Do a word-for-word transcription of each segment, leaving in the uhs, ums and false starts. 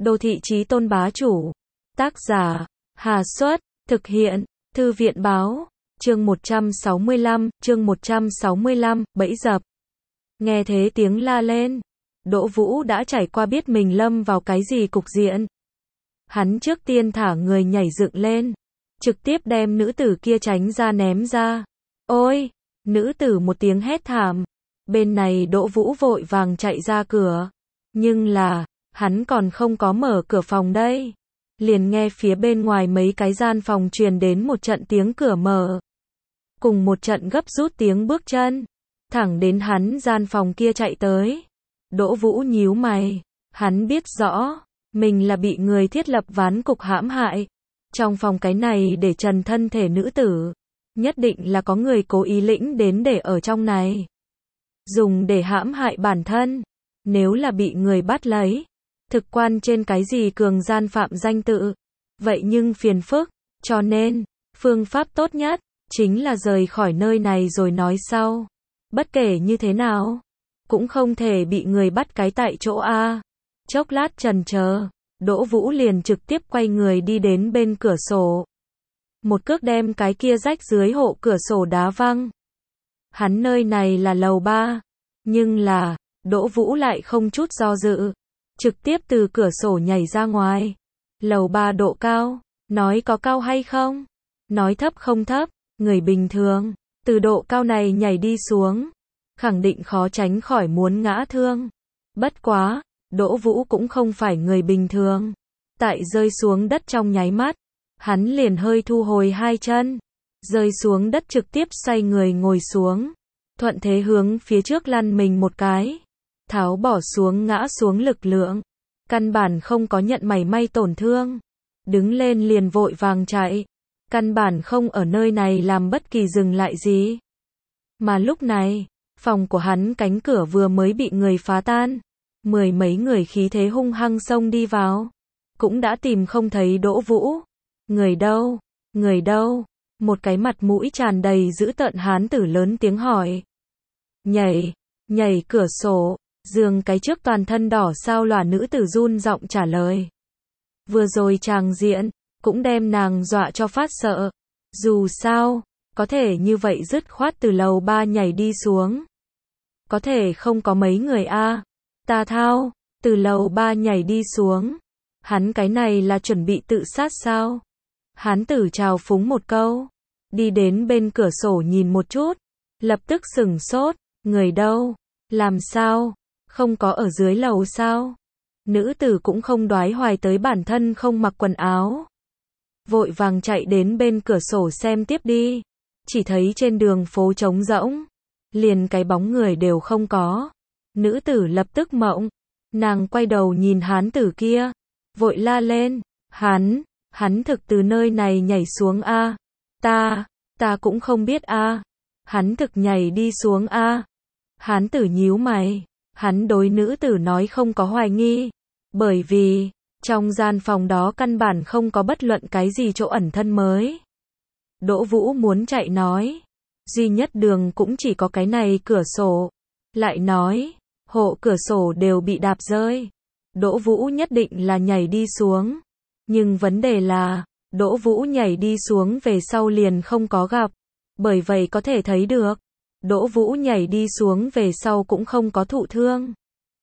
Đô thị chí tôn bá chủ. Tác giả, Hà Xuất, thực hiện, Thư viện báo, chương một trăm sáu mươi lăm, chương một trăm sáu mươi lăm, bẫy dập. Nghe thế tiếng la lên, Đỗ Vũ đã trải qua biết mình lâm vào cái gì cục diện. Hắn trước tiên thả người nhảy dựng lên, trực tiếp đem nữ tử kia tránh ra ném ra. Ôi! Nữ tử một tiếng hét thảm. Bên này Đỗ Vũ vội vàng chạy ra cửa. Nhưng là, hắn còn không có mở cửa phòng đây. Liền nghe phía bên ngoài mấy cái gian phòng truyền đến một trận tiếng cửa mở. Cùng một trận gấp rút tiếng bước chân. Thẳng đến hắn gian phòng kia chạy tới. Đỗ Vũ nhíu mày. Hắn biết rõ, mình là bị người thiết lập ván cục hãm hại. Trong phòng cái này để trần thân thể nữ tử. Nhất định là có người cố ý lĩnh đến để ở trong này. Dùng để hãm hại bản thân. Nếu là bị người bắt lấy. Thực quan trên cái gì cường gian phạm danh tự. Vậy nhưng phiền phức. Cho nên, phương pháp tốt nhất, chính là rời khỏi nơi này rồi nói sau. Bất kể như thế nào, cũng không thể bị người bắt cái tại chỗ a. Chốc lát chần chờ, Đỗ Vũ liền trực tiếp quay người đi đến bên cửa sổ. Một cước đem cái kia rách dưới hộ cửa sổ đá văng. Hắn nơi này là lầu ba, nhưng là, Đỗ Vũ lại không chút do dự, trực tiếp từ cửa sổ nhảy ra ngoài. Lầu ba độ cao, nói có cao hay không? Nói thấp không thấp, người bình thường, từ độ cao này nhảy đi xuống, khẳng định khó tránh khỏi muốn ngã thương. Bất quá, Đỗ Vũ cũng không phải người bình thường. Tại rơi xuống đất trong nháy mắt, hắn liền hơi thu hồi hai chân, rơi xuống đất trực tiếp xoay người ngồi xuống, thuận thế hướng phía trước lăn mình một cái, tháo bỏ xuống ngã xuống lực lượng, căn bản không có nhận mảy may tổn thương, đứng lên liền vội vàng chạy, căn bản không ở nơi này làm bất kỳ dừng lại gì. Mà lúc này, phòng của hắn cánh cửa vừa mới bị người phá tan, mười mấy người khí thế hung hăng xông đi vào, cũng đã tìm không thấy Đỗ Vũ. Người đâu? Người đâu? Một cái mặt mũi tràn đầy dữ tợn hán tử lớn tiếng hỏi. Nhảy, nhảy cửa sổ, giường cái trước toàn thân đỏ sao lòa nữ tử run giọng trả lời. Vừa rồi tràng diện, cũng đem nàng dọa cho phát sợ. Dù sao, có thể như vậy dứt khoát từ lầu ba nhảy đi xuống. Có thể không có mấy người a. Ta thao, từ lầu ba nhảy đi xuống. Hắn cái này là chuẩn bị tự sát sao? Hán tử trào phúng một câu, đi đến bên cửa sổ nhìn một chút, lập tức sửng sốt, người đâu? Làm sao? Không có ở dưới lầu sao? Nữ tử cũng không đoái hoài tới bản thân không mặc quần áo. Vội vàng chạy đến bên cửa sổ xem tiếp đi, chỉ thấy trên đường phố trống rỗng, liền cái bóng người đều không có. Nữ tử lập tức mộng, nàng quay đầu nhìn hán tử kia, vội la lên, hắn, hắn thực từ nơi này nhảy xuống a, ta, ta cũng không biết a, hắn thực nhảy đi xuống a. Hán tử nhíu mày, hắn đối nữ tử nói không có hoài nghi, bởi vì, trong gian phòng đó căn bản không có bất luận cái gì chỗ ẩn thân mới. Đỗ Vũ muốn chạy nói, duy nhất đường cũng chỉ có cái này cửa sổ, lại nói, hộ cửa sổ đều bị đạp rơi. Đỗ Vũ nhất định là nhảy đi xuống. Nhưng vấn đề là, Đỗ Vũ nhảy đi xuống về sau liền không có gặp. Bởi vậy có thể thấy được, Đỗ Vũ nhảy đi xuống về sau cũng không có thụ thương.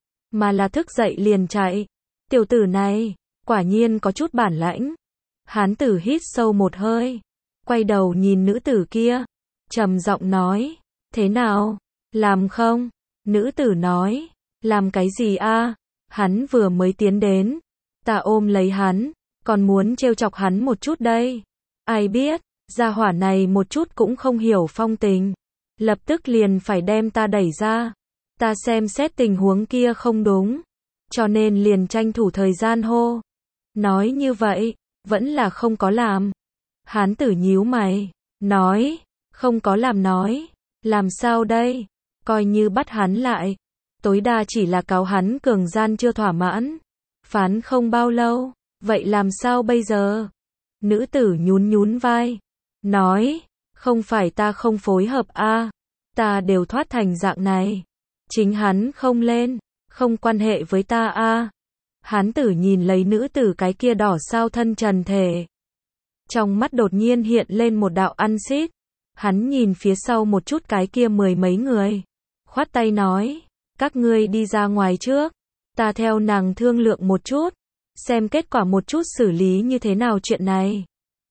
Mà là thức dậy liền chạy. Tiểu tử này, quả nhiên có chút bản lãnh. Hán tử hít sâu một hơi, quay đầu nhìn nữ tử kia, trầm giọng nói, thế nào, làm không? Nữ tử nói, làm cái gì a? Hắn vừa mới tiến đến, ta ôm lấy hắn, còn muốn trêu chọc hắn một chút đây. Ai biết, gia hỏa này một chút cũng không hiểu phong tình, lập tức liền phải đem ta đẩy ra. Ta xem xét tình huống kia không đúng, cho nên liền tranh thủ thời gian hô. Nói như vậy, vẫn là không có làm. Hán tử nhíu mày, nói, không có làm nói, làm sao đây? Coi như bắt hắn lại, tối đa chỉ là cáo hắn cường gian chưa thỏa mãn, phán không bao lâu, vậy làm sao bây giờ? Nữ tử nhún nhún vai, nói, không phải ta không phối hợp a, ta đều thoát thành dạng này, chính hắn không lên, không quan hệ với ta a. Hán tử nhìn lấy nữ tử cái kia đỏ sao thân trần thể. Trong mắt đột nhiên hiện lên một đạo ăn xít. Hắn nhìn phía sau một chút cái kia mười mấy người. Khoát tay nói, các ngươi đi ra ngoài trước. Ta theo nàng thương lượng một chút. Xem kết quả một chút xử lý như thế nào chuyện này.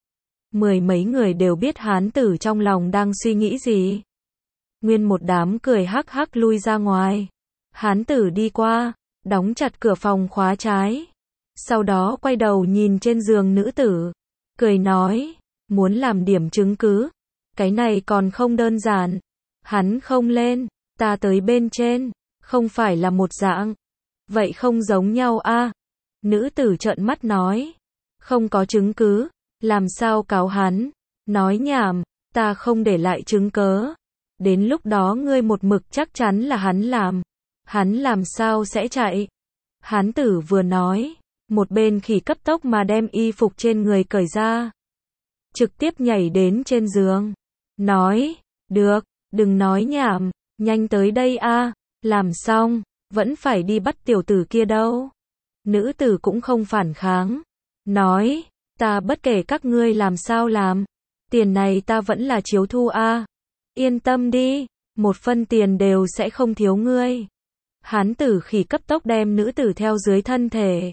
Mười mấy người đều biết hán tử trong lòng đang suy nghĩ gì. Nguyên một đám cười hắc hắc lui ra ngoài. Hán tử đi qua, đóng chặt cửa phòng khóa trái. Sau đó quay đầu nhìn trên giường nữ tử. Cười nói, muốn làm điểm chứng cứ. Cái này còn không đơn giản. Hắn không lên, ta tới bên trên. Không phải là một dạng. Vậy không giống nhau a? Nữ tử trợn mắt nói. Không có chứng cứ. Làm sao cáo hắn? Nói nhảm, ta không để lại chứng cớ. Đến lúc đó ngươi một mực chắc chắn là hắn làm. Hắn làm sao sẽ chạy? Hán tử vừa nói, một bên khỉ cấp tốc mà đem y phục trên người cởi ra. Trực tiếp nhảy đến trên giường. Nói, được, đừng nói nhảm, nhanh tới đây a. Làm xong, vẫn phải đi bắt tiểu tử kia đâu. Nữ tử cũng không phản kháng. Nói, ta bất kể các ngươi làm sao làm. Tiền này ta vẫn là chiếu thu a. Yên tâm đi, một phân tiền đều sẽ không thiếu ngươi. Hán tử khỉ cấp tốc đem nữ tử theo dưới thân thể.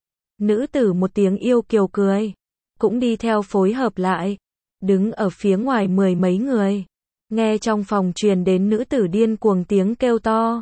Nữ tử một tiếng yêu kiều cười. Cũng đi theo phối hợp lại. Đứng ở phía ngoài mười mấy người. Nghe trong phòng truyền đến nữ tử điên cuồng tiếng kêu to.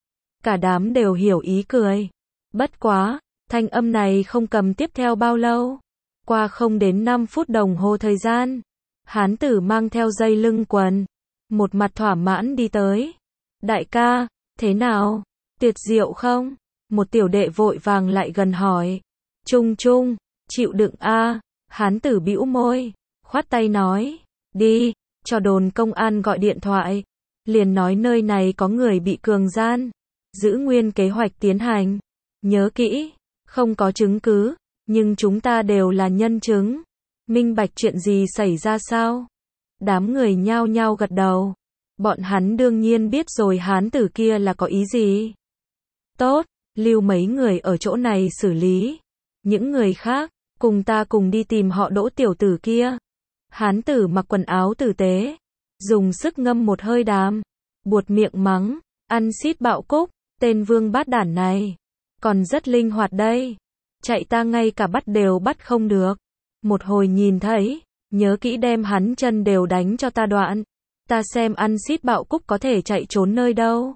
Cả đám đều hiểu ý cười. Bất quá, thanh âm này không cầm tiếp theo bao lâu. Qua không đến năm phút đồng hồ thời gian. Hán tử mang theo dây lưng quần. Một mặt thỏa mãn đi tới. Đại ca, thế nào? Tuyệt diệu không? Một tiểu đệ vội vàng lại gần hỏi. Trung trung, chịu đựng a. Hán tử bĩu môi, khoát tay nói. Đi, cho đồn công an gọi điện thoại. Liền nói nơi này có người bị cường gian. Giữ nguyên kế hoạch tiến hành. Nhớ kỹ, không có chứng cứ. Nhưng chúng ta đều là nhân chứng. Minh bạch chuyện gì xảy ra sao? Đám người nhao nhao gật đầu. Bọn hắn đương nhiên biết rồi hán tử kia là có ý gì. Tốt, lưu mấy người ở chỗ này xử lý. Những người khác, cùng ta cùng đi tìm họ Đỗ tiểu tử kia. Hán tử mặc quần áo tử tế. Dùng sức ngâm một hơi đàm. Buột miệng mắng. Ăn xít bạo cúc. Tên vương bát đản này. Còn rất linh hoạt đây. Chạy ta ngay cả bắt đều bắt không được. Một hồi nhìn thấy. Nhớ kỹ đem hắn chân đều đánh cho ta đoạn. Ta xem ăn xít bạo cúc có thể chạy trốn nơi đâu.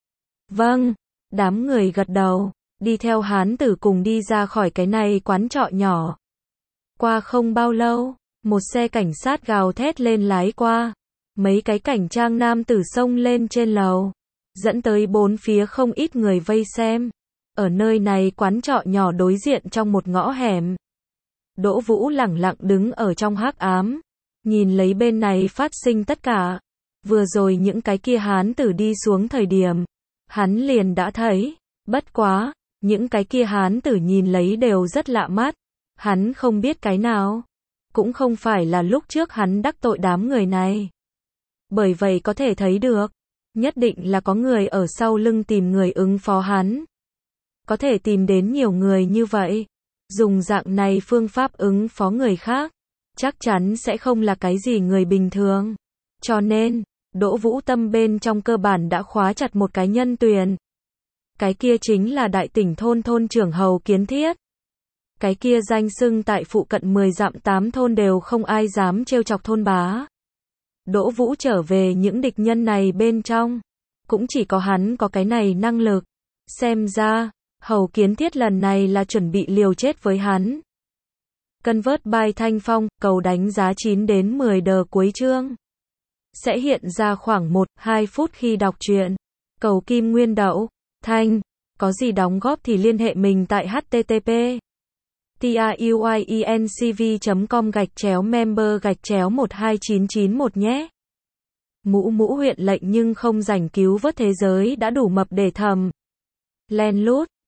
Vâng. Đám người gật đầu. Đi theo hán tử cùng đi ra khỏi cái này quán trọ nhỏ. Qua không bao lâu. Một xe cảnh sát gào thét lên lái qua. Mấy cái cảnh trang nam tử xông lên trên lầu. Dẫn tới bốn phía không ít người vây xem. Ở nơi này quán trọ nhỏ đối diện trong một ngõ hẻm. Đỗ Vũ lẳng lặng đứng ở trong hắc ám. Nhìn lấy bên này phát sinh tất cả. Vừa rồi những cái kia hán tử đi xuống thời điểm. Hắn liền đã thấy. Bất quá, những cái kia hán tử nhìn lấy đều rất lạ mắt. Hắn không biết cái nào. Cũng không phải là lúc trước hắn đắc tội đám người này. Bởi vậy có thể thấy được. Nhất định là có người ở sau lưng tìm người ứng phó hắn. Có thể tìm đến nhiều người như vậy. Dùng dạng này phương pháp ứng phó người khác. Chắc chắn sẽ không là cái gì người bình thường. Cho nên, Đỗ Vũ tâm bên trong cơ bản đã khóa chặt một cái nhân tuyển. Cái kia chính là đại tỉnh thôn thôn trưởng Hầu Kiến Thiết. Cái kia danh xưng tại phụ cận mười dặm tám thôn đều không ai dám trêu chọc thôn bá. Đỗ Vũ trở về những địch nhân này bên trong. Cũng chỉ có hắn có cái này năng lực. Xem ra, Hầu Kiến Thiết lần này là chuẩn bị liều chết với hắn. Convert by Thanh Phong, cầu đánh giá chín đến mười đờ cuối chương. Sẽ hiện ra khoảng một đến hai phút khi đọc truyện. Cầu Kim Nguyên Đậu, Thanh, có gì đóng góp thì liên hệ mình tại http truyencv chấm com gạch chéo member gạch chéo một hai chín chín một nhé. Mũ mũ huyện lệnh nhưng không rảnh cứu vớt thế giới đã đủ mập để thầm. Len lút.